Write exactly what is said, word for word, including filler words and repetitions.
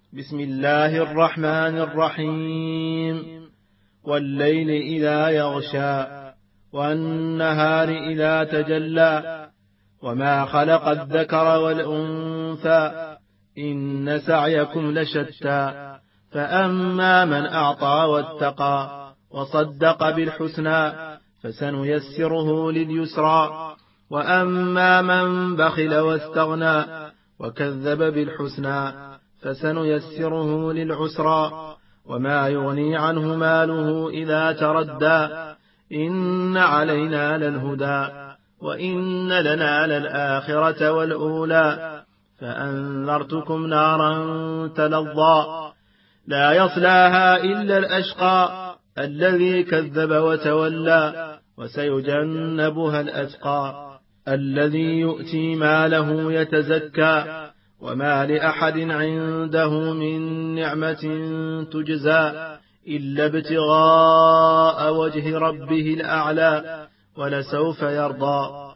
بسم الله الرحمن الرحيم والليل إذا يغشى والنهار إذا تجلى وما خلق الذكر والأنثى إن سعيكم لشتى فأما من أعطى واتقى وصدق بالحسنى فسنيسره لليسرى وأما من بخل واستغنى وكذب بالحسنى فسنيسره للعسرى وما يغني عنه ماله إذا تردى إن علينا للهدى وإن لنا للآخرة والأولى فأنذرتكم نارا تلظى لا يصلاها إلا الأشقى الذي كذب وتولى وسيجنبها الأتقى الذي يؤتي ماله يتزكى وما لأحد عنده من نعمة تجزى إلا ابتغاء وجه ربه الأعلى ولسوف يرضى